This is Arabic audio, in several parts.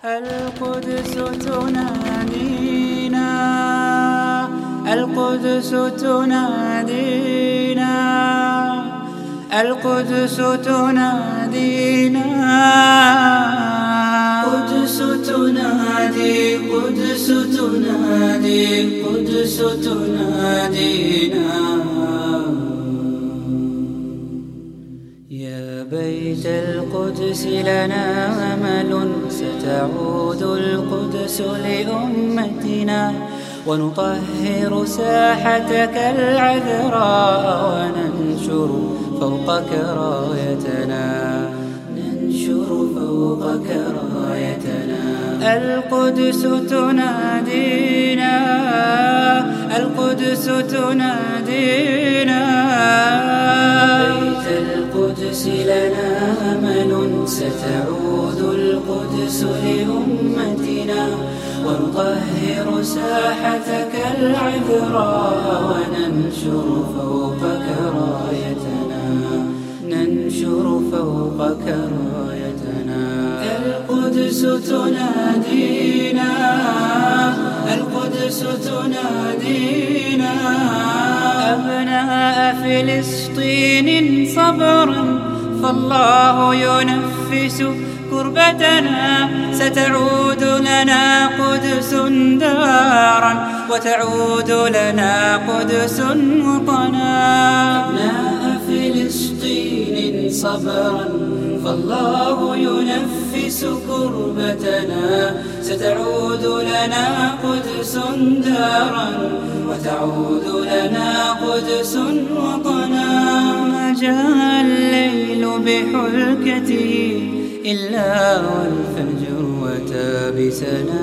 القدس تنادينا، القدس تنادينا، القدس تنادينا، قدس تنادي، قدس تنادي، قدس تنادينا. يا بيت القدس لنا أمل، ستعود القدس لأمتنا، ونطهر ساحتك العذراء، وننشر فوقك رايتنا، ننشر فوقك رايتنا. القدس تنادينا، القدس تنادينا، بيت القدس لنا أمل، ستعود القدس لأمتنا، ونطهر ساحتك العذراء، وننشر فوقك رايتنا، ننشر فوقك رايتنا. القدس تنادينا، القدس تنادينا. أبناء فلسطين صبرا، فالله ينفس كربتنا، ستعود لنا قدس دارا، وتعود لنا قدس وطنا. أبناء فلسطين صبرا، فالله ينفس كربتنا، ستعود لنا قدس دارا، وتعود لنا قدس وطنا. ما جاء الليل بحلكته إلا والفجر وتابسنا.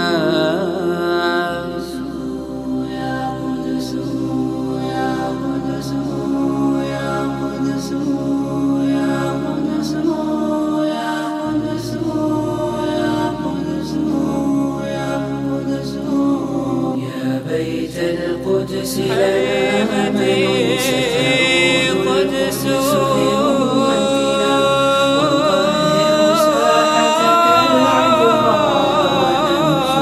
يا قدس يا قدس يا قدس يا قدس يا قدس يا قدس يا قدس. يا بيت القدس لنا أمل، ستعود القدس لأمتنا، ونطهر ساحتك العذراء،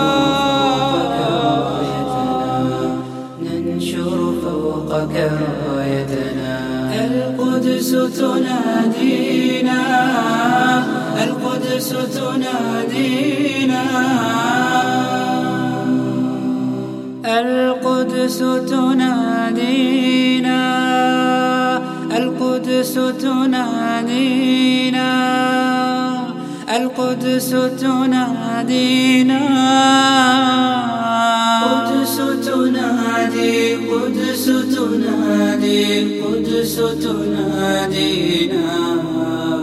ننشر فوقك رايتنا. القدس تنادينا، القدس تنادينا، القدس تنادينا، القدس تنادينا، القدس تنادينا، قدس تنادي، قدس تنادي، قدس تنادينا.